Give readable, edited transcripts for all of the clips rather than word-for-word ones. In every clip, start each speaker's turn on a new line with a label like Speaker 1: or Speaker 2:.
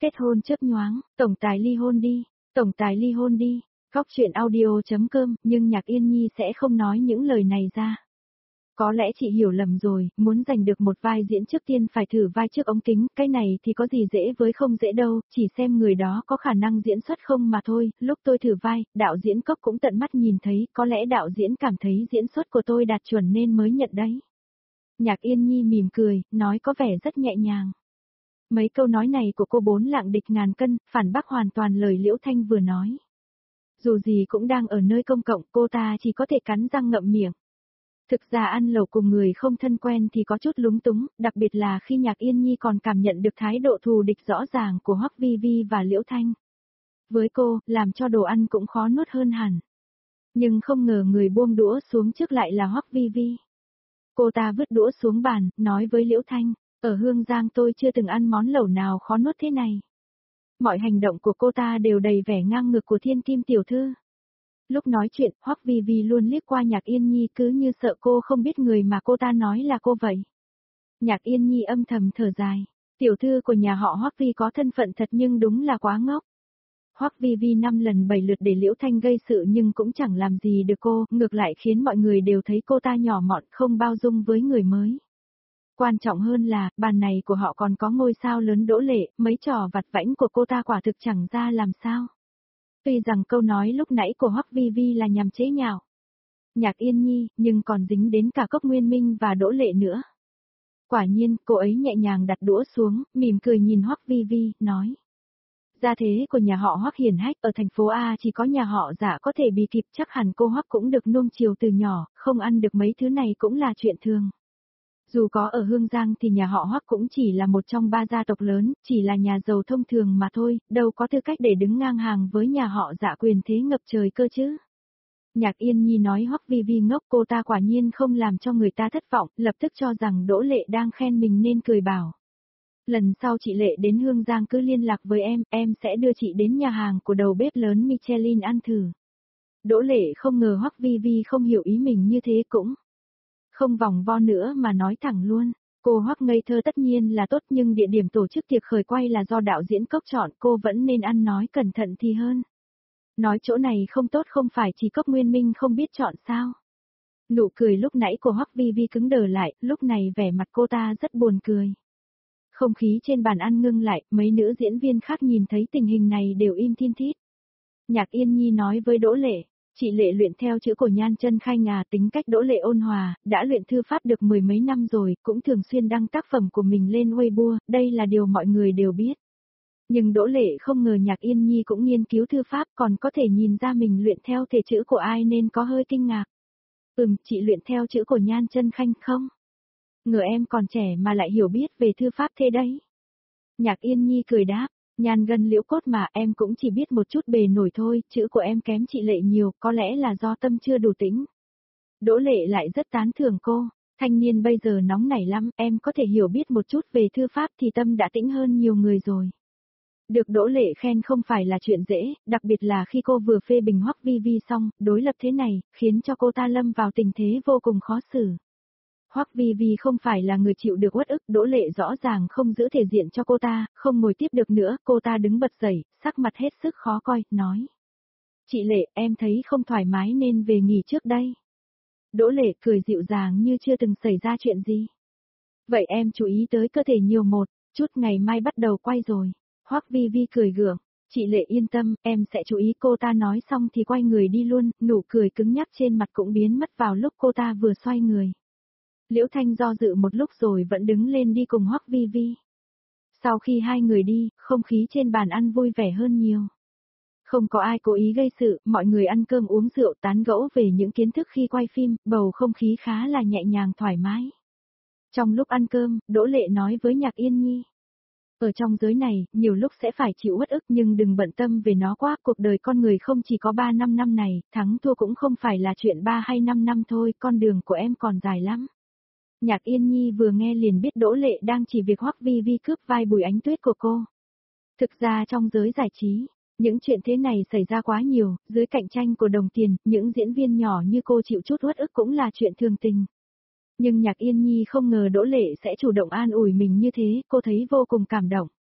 Speaker 1: Kết hôn chớp nhoáng, tổng tài ly hôn đi, tổng tài ly hôn đi. Góc chuyện audio.com, nhưng Nhạc Yên Nhi sẽ không nói những lời này ra. Có lẽ chị hiểu lầm rồi, muốn giành được một vai diễn trước tiên phải thử vai trước ống kính, cái này thì có gì dễ với không dễ đâu, chỉ xem người đó có khả năng diễn xuất không mà thôi. Lúc tôi thử vai, đạo diễn Cốc cũng tận mắt nhìn thấy, có lẽ đạo diễn cảm thấy diễn xuất của tôi đạt chuẩn nên mới nhận đấy. Nhạc Yên Nhi mỉm cười, nói có vẻ rất nhẹ nhàng. Mấy câu nói này của cô bốn lạng địch ngàn cân, phản bác hoàn toàn lời Liễu Thanh vừa nói. Dù gì cũng đang ở nơi công cộng, cô ta chỉ có thể cắn răng ngậm miệng. Thực ra ăn lẩu cùng người không thân quen thì có chút lúng túng, đặc biệt là khi Nhạc Yên Nhi còn cảm nhận được thái độ thù địch rõ ràng của Hoắc Vi Vi và Liễu Thanh. Với cô, làm cho đồ ăn cũng khó nuốt hơn hẳn. Nhưng không ngờ người buông đũa xuống trước lại là Hoắc Vi Vi. Cô ta vứt đũa xuống bàn, nói với Liễu Thanh, ở Hương Giang tôi chưa từng ăn món lẩu nào khó nuốt thế này. Mọi hành động của cô ta đều đầy vẻ ngang ngược của thiên kim tiểu thư. Lúc nói chuyện, Hoắc Vi Vi luôn liếc qua Nhạc Yên Nhi cứ như sợ cô không biết người mà cô ta nói là cô vậy. Nhạc Yên Nhi âm thầm thở dài. Tiểu thư của nhà họ Hoắc Vi có thân phận thật nhưng đúng là quá ngốc. Hoắc Vi Vi 5 lần 7 lượt để Liễu Thanh gây sự nhưng cũng chẳng làm gì được cô, ngược lại khiến mọi người đều thấy cô ta nhỏ mọn không bao dung với người mới. Quan trọng hơn là, bàn này của họ còn có ngôi sao lớn Đỗ Lệ, mấy trò vặt vãnh của cô ta quả thực chẳng ra làm sao. Tuy rằng câu nói lúc nãy của Hoắc Vi Vi là nhằm chế nhạo Nhạc Yên Nhi, nhưng còn dính đến cả Cốc Nguyên Minh và Đỗ Lệ nữa. Quả nhiên, cô ấy nhẹ nhàng đặt đũa xuống, mỉm cười nhìn Hoắc Vi Vi, nói. Gia thế của nhà họ Hoắc hiển hách ở thành phố A chỉ có nhà họ Dạ có thể bì kịp, chắc hẳn cô Hoắc cũng được nuông chiều từ nhỏ, không ăn được mấy thứ này cũng là chuyện thường. Dù có ở Hương Giang thì nhà họ Hoắc cũng chỉ là một trong 3 gia tộc lớn, chỉ là nhà giàu thông thường mà thôi, đâu có tư cách để đứng ngang hàng với nhà họ Dạ quyền thế ngập trời cơ chứ. Nhạc Yên Nhi nói Hoắc Vi Vi ngốc, cô ta quả nhiên không làm cho người ta thất vọng, lập tức cho rằng Đỗ Lệ đang khen mình nên cười bảo. Lần sau chị Lệ đến Hương Giang cứ liên lạc với em sẽ đưa chị đến nhà hàng của đầu bếp lớn Michelin ăn thử. Đỗ Lệ không ngờ Hoắc Vi Vi không hiểu ý mình như thế cũng không vòng vo nữa mà nói thẳng luôn. Cô Hoắc ngây thơ tất nhiên là tốt nhưng địa điểm tổ chức tiệc khởi quay là do đạo diễn Cốc chọn, cô vẫn nên ăn nói cẩn thận thì hơn. Nói chỗ này không tốt không phải chỉ Cốc Nguyên Minh không biết chọn sao. Nụ cười lúc nãy của Hoắc Vi Vi cứng đờ lại, lúc này vẻ mặt cô ta rất buồn cười. Không khí trên bàn ăn ngưng lại, mấy nữ diễn viên khác nhìn thấy tình hình này đều im thin thít. Nhạc Yên Nhi nói với Đỗ Lệ, chị Lệ luyện theo chữ của Nhan Chân Khanh à, tính cách Đỗ Lệ ôn hòa, đã luyện thư pháp được 10 mấy năm rồi, cũng thường xuyên đăng tác phẩm của mình lên Weibo, đây là điều mọi người đều biết. Nhưng Đỗ Lệ không ngờ Nhạc Yên Nhi cũng nghiên cứu thư pháp còn có thể nhìn ra mình luyện theo thể chữ của ai nên có hơi kinh ngạc. Chị luyện theo chữ của Nhan Chân Khanh không? Ngờ em còn trẻ mà lại hiểu biết về thư pháp thế đấy. Nhạc Yên Nhi cười đáp, Nhan gân liễu cốt mà em cũng chỉ biết một chút bề nổi thôi, chữ của em kém chị Lệ nhiều, có lẽ là do tâm chưa đủ tĩnh. Đỗ Lệ lại rất tán thưởng cô, thanh niên bây giờ nóng nảy lắm, em có thể hiểu biết một chút về thư pháp thì tâm đã tĩnh hơn nhiều người rồi. Được Đỗ Lệ khen không phải là chuyện dễ, đặc biệt là khi cô vừa phê bình Hoắc Vi Vi xong, đối lập thế này, khiến cho cô ta lâm vào tình thế vô cùng khó xử. Hoắc Vi Vi không phải là người chịu được uất ức, Đỗ Lệ rõ ràng không giữ thể diện cho cô ta, không ngồi tiếp được nữa, cô ta đứng bật dậy, sắc mặt hết sức khó coi, nói. Chị Lệ, em thấy không thoải mái nên về nghỉ trước đây. Đỗ Lệ cười dịu dàng như chưa từng xảy ra chuyện gì. Vậy em chú ý tới cơ thể nhiều một chút, ngày mai bắt đầu quay rồi. Hoắc Vi Vi cười gượng, chị Lệ yên tâm, em sẽ chú ý. Cô ta nói xong thì quay người đi luôn, nụ cười cứng nhắc trên mặt cũng biến mất vào lúc cô ta vừa xoay người. Liễu Thanh do dự một lúc rồi vẫn đứng lên đi cùng Hoắc Vi Vi. Sau khi hai người đi, không khí trên bàn ăn vui vẻ hơn nhiều. Không có ai cố ý gây sự, mọi người ăn cơm uống rượu tán gẫu về những kiến thức khi quay phim, bầu không khí khá là nhẹ nhàng thoải mái. Trong lúc ăn cơm, Đỗ Lệ nói với Nhạc Yên Nhi. Ở trong giới này, nhiều lúc sẽ phải chịu uất ức nhưng đừng bận tâm về nó quá, cuộc đời con người không chỉ có 3-5 năm này, thắng thua cũng không phải là chuyện 3 hay 5 năm thôi, con đường của em còn dài lắm. Nhạc Yên Nhi vừa nghe liền biết Đỗ Lệ đang chỉ việc Hoắc Vi Vi cướp vai Bùi Ánh Tuyết của cô. Thực ra trong giới giải trí, những chuyện thế này xảy ra quá nhiều, dưới cạnh tranh của đồng tiền, những diễn viên nhỏ như cô chịu chút uất ức cũng là chuyện thường tình. Nhưng Nhạc Yên Nhi không ngờ Đỗ Lệ sẽ chủ động an ủi mình như thế, cô thấy vô cùng cảm động.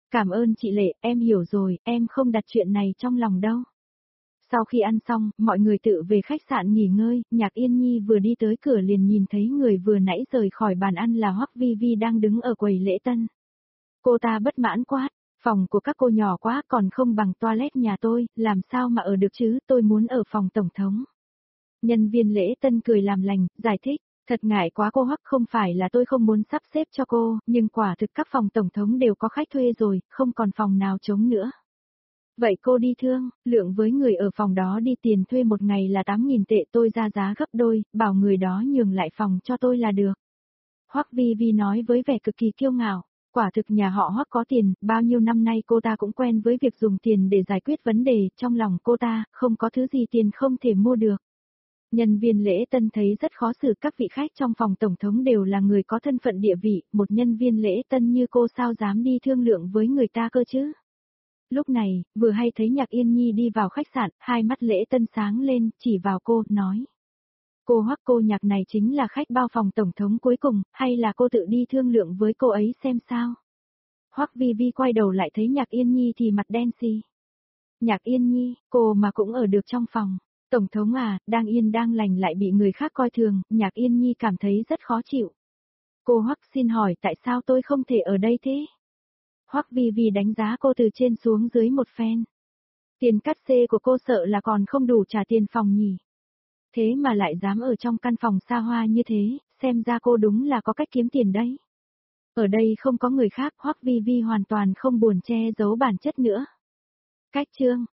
Speaker 1: Cảm ơn chị Lệ, em hiểu rồi, em không đặt chuyện này trong lòng đâu. Sau khi ăn xong, mọi người tự về khách sạn nghỉ ngơi, Nhạc Yên Nhi vừa đi tới cửa liền nhìn thấy người vừa nãy rời khỏi bàn ăn là Hoắc Vi Vi đang đứng ở quầy lễ tân. Cô ta bất mãn quát, phòng của các cô nhỏ quá còn không bằng toilet nhà tôi, làm sao mà ở được chứ, tôi muốn ở phòng tổng thống. Nhân viên lễ tân cười làm lành, giải thích, thật ngại quá cô Hoắc, không phải là tôi không muốn sắp xếp cho cô, nhưng quả thực các phòng tổng thống đều có khách thuê rồi, không còn phòng nào trống nữa. Vậy cô đi thương, lượng với người ở phòng đó đi, tiền thuê một ngày là 8.000 tệ, tôi ra giá gấp đôi, bảo người đó nhường lại phòng cho tôi là được. Hoắc Vi Vi nói với vẻ cực kỳ kiêu ngạo, quả thực nhà họ Hoắc có tiền, bao nhiêu năm nay cô ta cũng quen với việc dùng tiền để giải quyết vấn đề, trong lòng cô ta, không có thứ gì tiền không thể mua được. Nhân viên lễ tân thấy rất khó xử, các vị khách trong phòng tổng thống đều là người có thân phận địa vị, một nhân viên lễ tân như cô sao dám đi thương lượng với người ta cơ chứ. Lúc này, vừa hay thấy Nhạc Yên Nhi đi vào khách sạn, hai mắt lễ tân sáng lên, chỉ vào cô, nói. Cô Hoắc, cô Nhạc này chính là khách bao phòng tổng thống cuối cùng, hay là cô tự đi thương lượng với cô ấy xem sao? Hoắc Vi Vi quay đầu lại thấy Nhạc Yên Nhi thì mặt đen xì. Nhạc Yên Nhi, cô mà cũng ở được trong phòng. Tổng thống à, đang yên đang lành lại bị người khác coi thường, Nhạc Yên Nhi cảm thấy rất khó chịu. Cô Hoắc, xin hỏi tại sao tôi không thể ở đây thế? Hoắc Vi Vi đánh giá cô từ trên xuống dưới một phen. Tiền cát xê của cô sợ là còn không đủ trả tiền phòng nhỉ. Thế mà lại dám ở trong căn phòng xa hoa như thế, xem ra cô đúng là có cách kiếm tiền đấy. Ở đây không có người khác, Hoắc Vi Vi hoàn toàn không buồn che giấu bản chất nữa. Cách chương